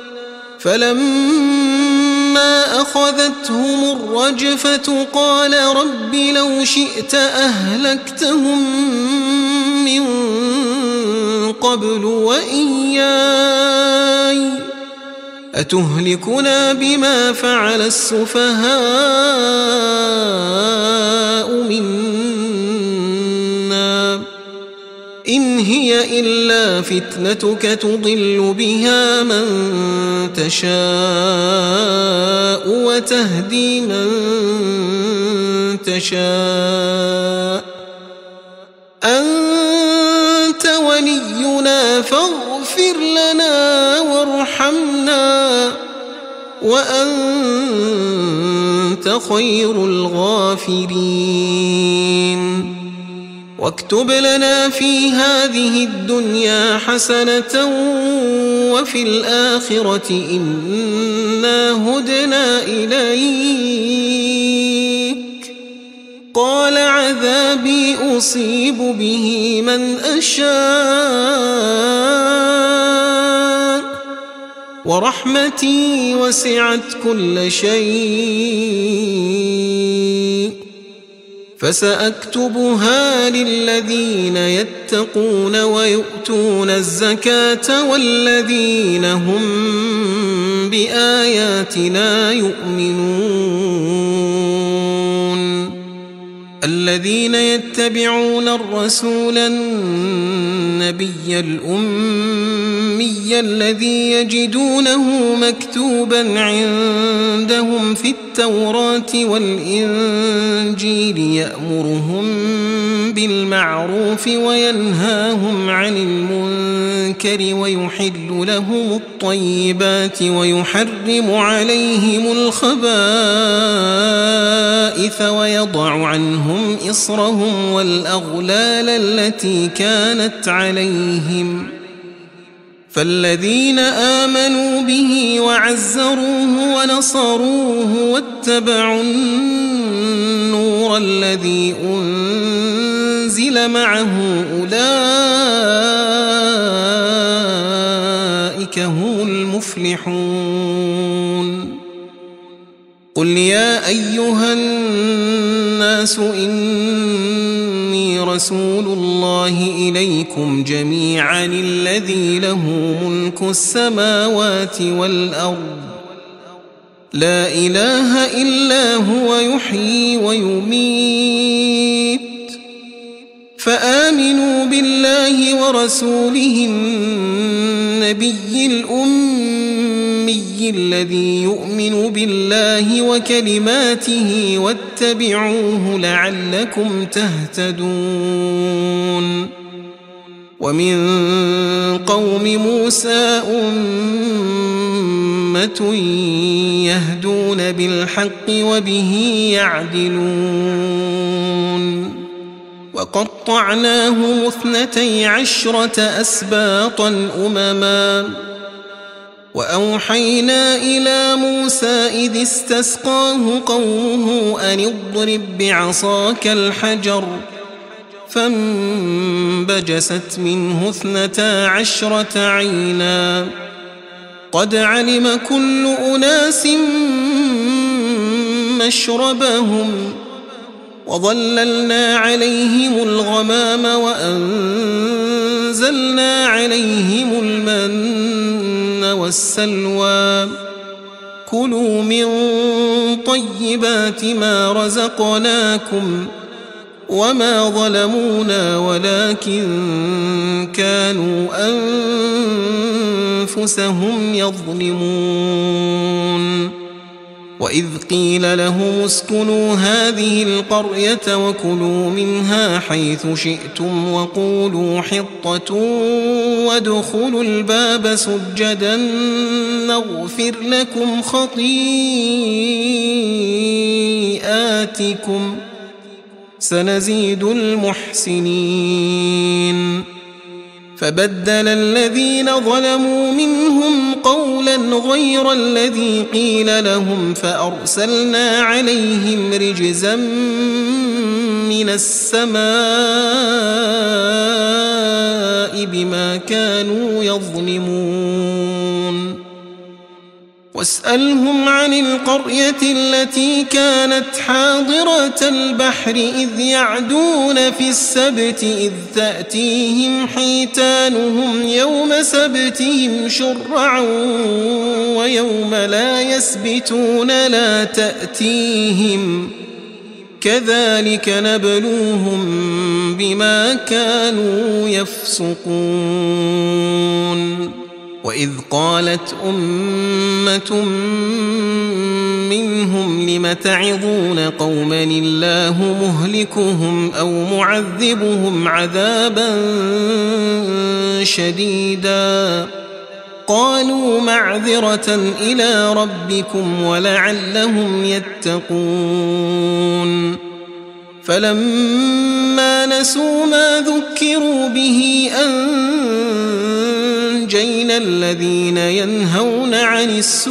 فلما أخذتهم الرجفة قال رب لو شئت أهلكتهم من قبل وإياي أتهلكنا بما فعل السفهاء منا إن هي إلا فتنتك تضل بها من تشاء وتهدي من تشاء أنت ولينا فاغفر لنا وارحمنا وأنت خير الغافرين واكتب لنا في هذه الدنيا حسنة وفي الآخرة إنا هدنا إليك. قال عذابي أصيب به من أشاء ورحمتي وسعت كل شيء فسأكتبها للذين يتقون ويؤتون الزكاة والذين هم بآياتنا يؤمنون. الذين يتبعون الرسول النبي الأمي الذي يجدونه مكتوبا عندهم في التوراة والإنجيل يأمرهم بالمعروف وينهاهم عن المنكر ويحل لهم الطيبات ويحرم عليهم الخبائث ويضع عنهم إصرهم والأغلال التي كانت عليهم. فالذين آمنوا به وعزروه ونصروه واتبعوا النور الذي أنزل معه أولئك هم المفلحون. قل يا أيها الناس إني رسول الله إليكم جميعا الذي له ملك السماوات والأرض لا إله إلا هو يحيي ويميت فآمنوا بالله ورسوله النبي الأمي الذي يؤمن بالله وكلماته واتبعوه لعلكم تهتدون. ومن قوم موسى أمة يهدون بالحق وبه يعدلون. وقطعناهم اثنتي عشرة أسباطا أمما وأوحينا إلى موسى إذ استسقاه قومه أن اضرب بعصاك الحجر فانبجست منه اثنتا عشرة عينا قد علم كل أناس مشربهم وظللنا عليهم الغمام وأنزلنا عليهم المن والسلوى كلوا من طيبات ما رزقناكم وما ظلمونا ولكن كانوا أنفسهم يظلمون. وإذ قيل لهم اسكنوا هذه القرية وكلوا منها حيث شئتم وقولوا حطة وادخلوا الباب سجدا نغفر لكم خطيئاتكم سنزيد المحسنين. فبدل الذين ظلموا منهم قولا غير الذي قيل لهم فأرسلنا عليهم رجزا من السماء بما كانوا يظلمون. واسألهم عن القرية التي كانت حاضرة البحر إذ يعدون في السبت إذ تأتيهم حيتانهم يوم سبتهم شرعا ويوم لا يسبتون لا تأتيهم كذلك نبلوهم بما كانوا يفسقون. وإذ قالت أمة منهم لم تعظون قوما الله مهلكهم أو معذبهم عذابا شديدا قالوا معذرة إلى ربكم ولعلهم يتقون. فلما نسوا ما ذكروا به أنجينا الذين ينهون عن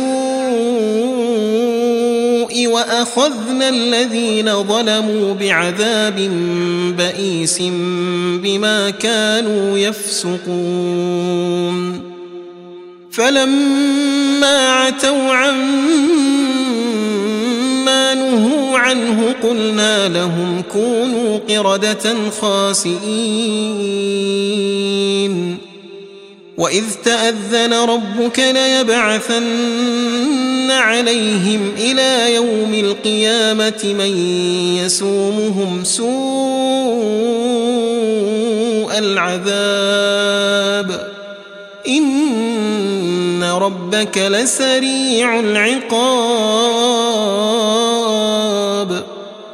السوء وأخذنا الذين ظلموا بعذاب بئيس بما كانوا يفسقون فلما عتوا عما نهوا عنه قلنا لهم كونوا قردة خاسئين وإذ تأذن ربك ليبعثن عليهم إلى يوم القيامة من يسومهم سوء العذاب إن ربك لسريع العقاب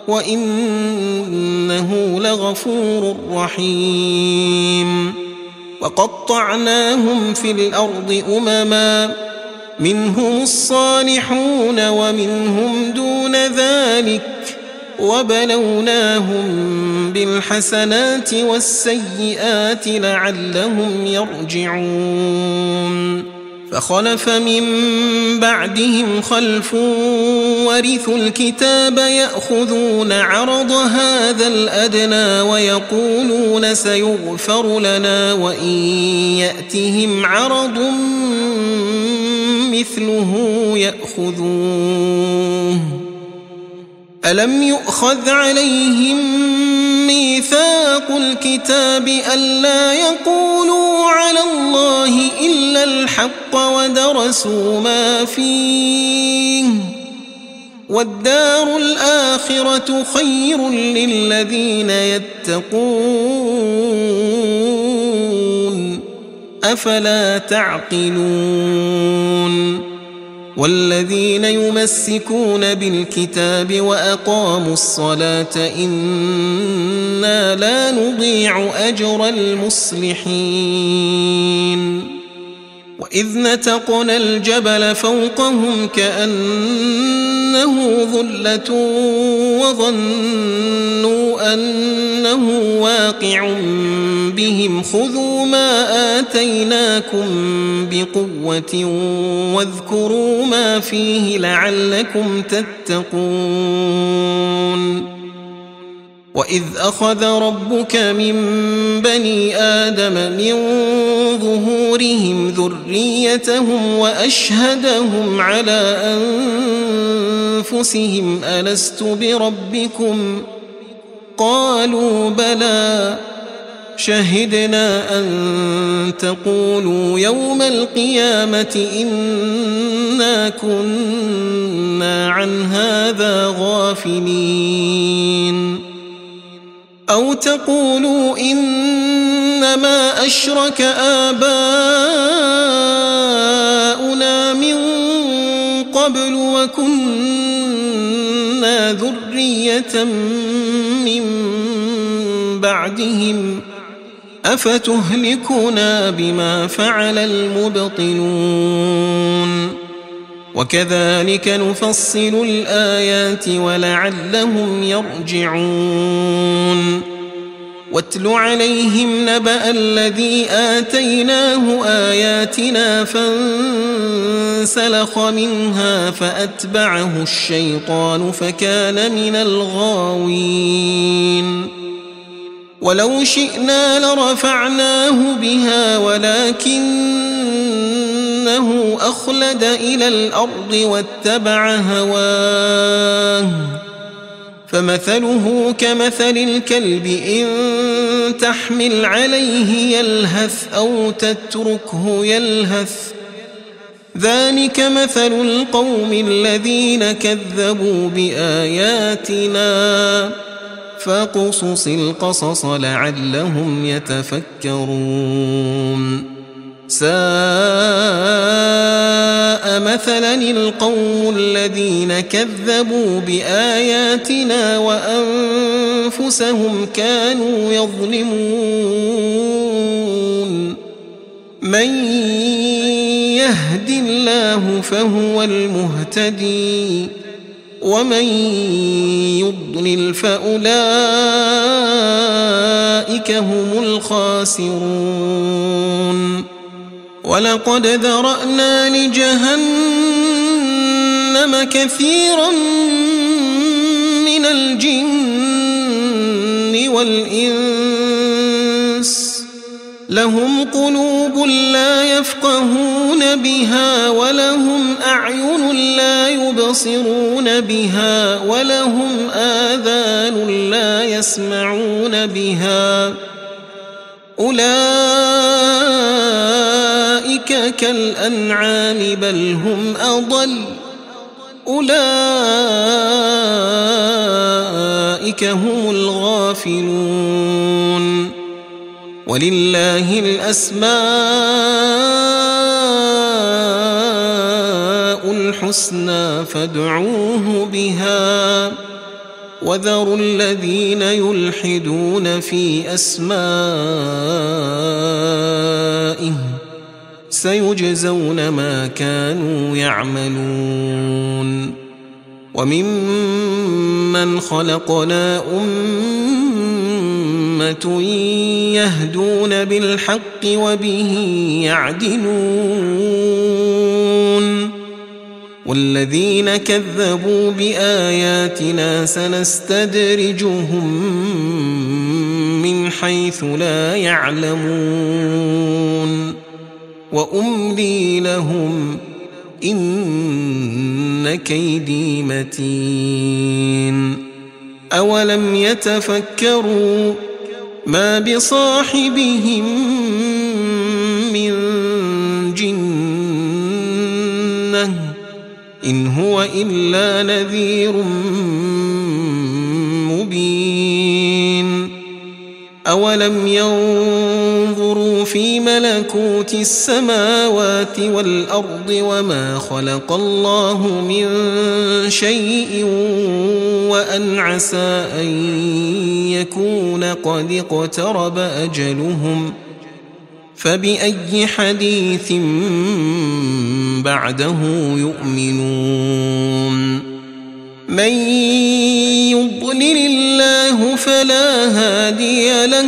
وإنه لغفور رحيم وقطعناهم في الأرض أمما منهم الصالحون ومنهم دون ذلك وبلوناهم بالحسنات والسيئات لعلهم يرجعون فخلف من بعدهم خلف ورثوا الكتاب يأخذون عرض هذا الأدنى ويقولون سيغفر لنا وإن يأتهم عرض مثله يأخذوه ألم يؤخذ عليهم ميثاق الكتاب ألا يقولوا على الله إلا الحق ودرسوا ما فيه والدار الآخرة خير للذين يتقون أفلا تعقلون والذين يمسكون بالكتاب وأقاموا الصلاة إنا لا نضيع أجر المصلحين وإذ نتقنا الجبل فوقهم كأنه ظلة وظنوا أنه واقع بهم خذوا ما آتيناكم بقوة واذكروا ما فيه لعلكم تتقون وإذ أخذ ربك من بني آدم من ظهورهم ذريتهم وأشهدهم على أنفسهم ألست بربكم قالوا بلى شهدنا أن تقولوا يوم القيامة إنا كنا عن هذا غافلين أو تقولوا إنما أشرك آباؤنا من قبل وكنا ذرية من بعدهم أفتهلكنا بما فعل المبطلون وكذلك نفصل الآيات ولعلهم يرجعون واتل عليهم نبأ الذي آتيناه آياتنا فانسلخ منها فأتبعه الشيطان فكان من الغاوين ولو شئنا لرفعناه بها ولكنه أخلد إلى الأرض واتبع هواه فمثله كمثل الكلب إن تحمل عليه يلهث أو تتركه يلهث ذلك مثل القوم الذين كذبوا بآياتنا فاقصص القصص لعلهم يتفكرون ساء مثلا القوم الذين كذبوا بآياتنا وأنفسهم كانوا يظلمون من يهد الله فهو المهتدي ومن يضلل فأولئك هم الخاسرون ولقد ذرأنا لجهنم كثيرا من الجن والإنس لهم قلوب لا يفقهون بها ولهم أعين لا يبصرون بها ولهم آذان لا يسمعون بها أولئك كالأنعام بل هم أضل أولئك هم الغافلون ولله الأسماء الحسنى فادعوه بها وذروا الذين يلحدون في أسمائه سيجزون ما كانوا يعملون وممن خلقنا أمة يهدون بالحق وبه يعدلون والذين كذبوا بآياتنا سنستدرجهم من حيث لا يعلمون وأملي لهم إن كيدي متين أولم يتفكروا ما بصاحبهم من جنة إن هو إلا نذير مبين أولم ينظروا في ملكوت السماوات والأرض وما خلق الله من شيء وأن عسى أن يكون قد اقترب أجلهم فبأي حديث بعده يؤمنون من يضلل الله فلا هادي له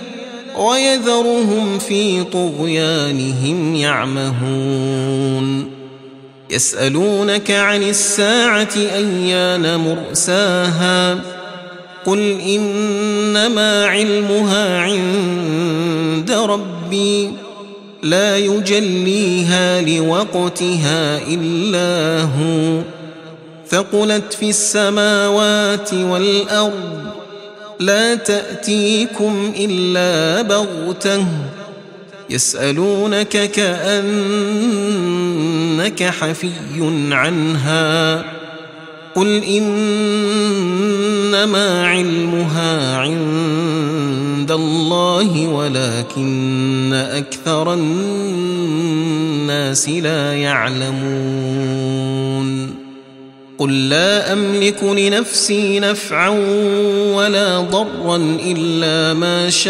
ويذرهم في طغيانهم يعمهون يسألونك عن الساعة أيان مرساها قل إنما علمها عند ربي لا يجليها لوقتها إلا هو ثقلت في السماوات والأرض لا تأتيكم إلا بغتة يسألونك كأنك حفي عنها قل إنما علمها عند الله ولكن أكثر الناس لا يعلمون قل لا أملك لنفسي نفعا ولا ضرا إلا ما شاء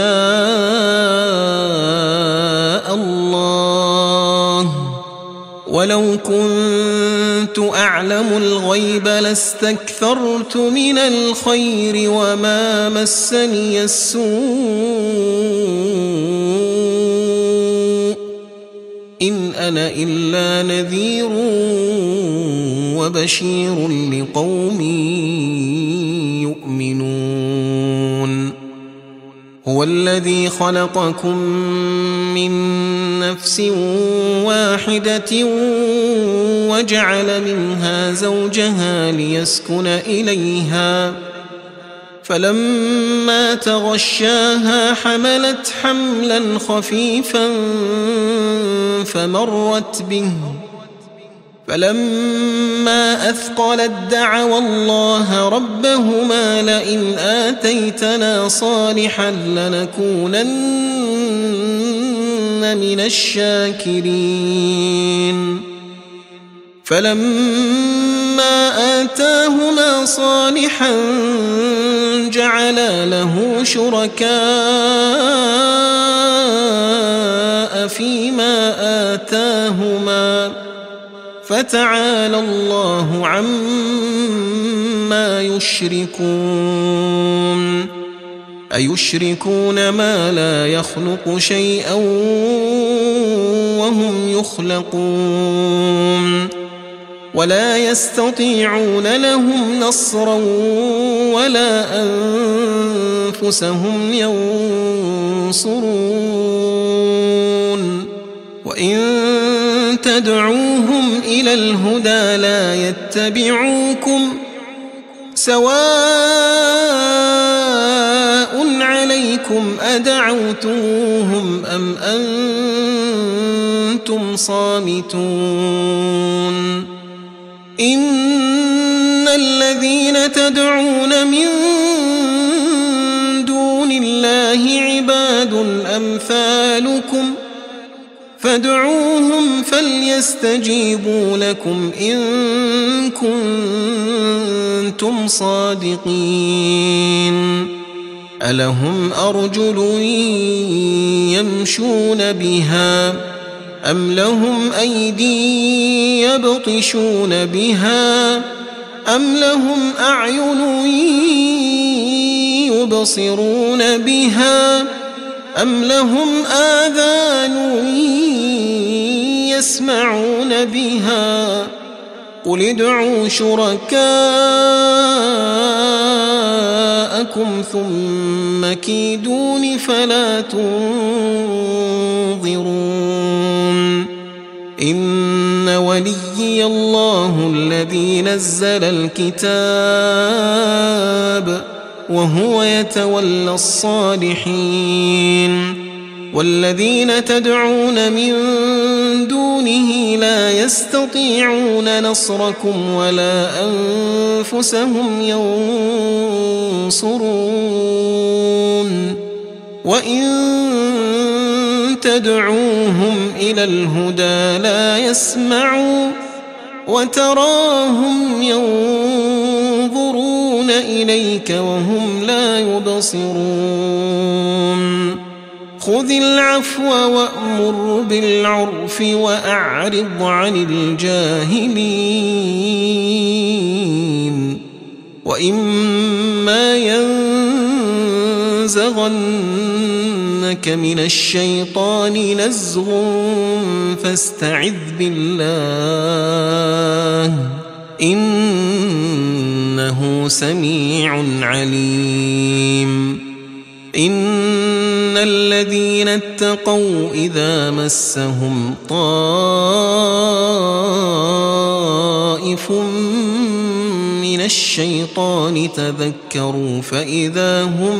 الله ولو كنت أعلم الغيب لاستكثرت من الخير وما مسني السوء إن أنا إلا نذير وبشير لقوم يؤمنون هو الذي خلقكم من نفس واحدة وجعل منها زوجها ليسكن إليها فلما تغشاها حملت حملا خفيفا فمرت به فلما أثقلت دعوا الله ربهما لئن آتيتنا صالحا لنكونن من الشاكرين فلما آتاهما صالحا جعلا له شركاء فيما آتاهما فتعالى الله عما يشركون أيشركون ما لا يخلق شيئا وهم يخلقون ولا يستطيعون لهم نصرا ولا أنفسهم ينصرون وإن تدعوهم إلى الهدى لا يتبعوكم سواء عليكم أدعوتموهم أم أنتم صامتون إن الذين تدعون من دون الله عباد أمثالكم فادعوهم فليستجيبوا لكم إن كنتم صادقين ألهم أرجل يمشون بها أم لهم أيدي يبطشون بها أم لهم أعين يبصرون بها أم لهم آذان يسمعون بها قل ادعوا شركاءكم ثم كيدون فلا تنظرون إن وليي الله الذي نزل الكتاب وهو يتولى الصالحين والذين تدعون من دونه لا يستطيعون نصركم ولا أنفسهم ينصرون وإن تدعوهم إلى الهدى لا يسمعوا وتراهم ينظرون إليك وهم لا يبصرون خذ العفو وأمر بالعرف وأعرض عن الجاهلين وإما ينزغنك من الشيطان نزغ فاستعذ بالله إنه سميع عليم إن الذين اتقوا إذا مسهم طائف من الشيطان تذكروا فإذا هم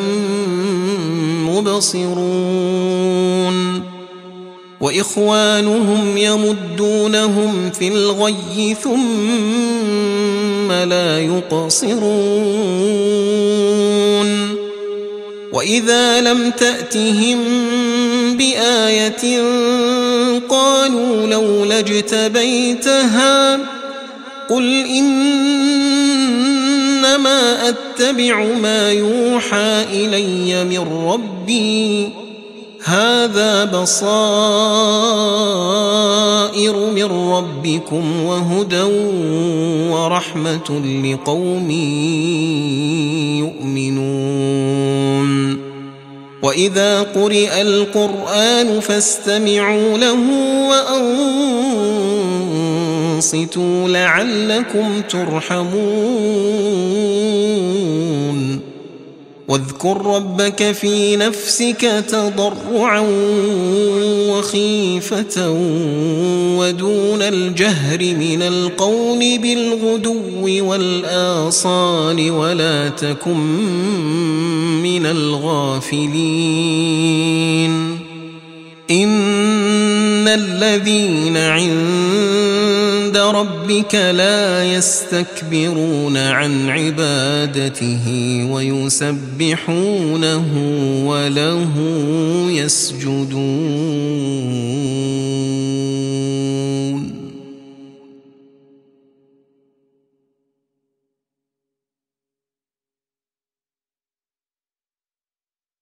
مبصرون وإخوانهم يمدونهم في الغي ثم لا يقصرون وإذا لم تأتهم بآية قالوا لولا اجتبيتها قل إنما أتبع ما يوحى إلي من ربي هذا بصائر من ربكم وهدى ورحمة لقوم يؤمنون وإذا قرئ القرآن فاستمعوا له وأنصتوا لعلكم ترحمون واذكر ربك في نفسك تضرعا وخيفة ودون الجهر من القول بالغدو والآصال ولا تكن من الغافلين إن الذين عند ربك لا يستكبرون عن عبادته ويسبحونه وله يسجدون.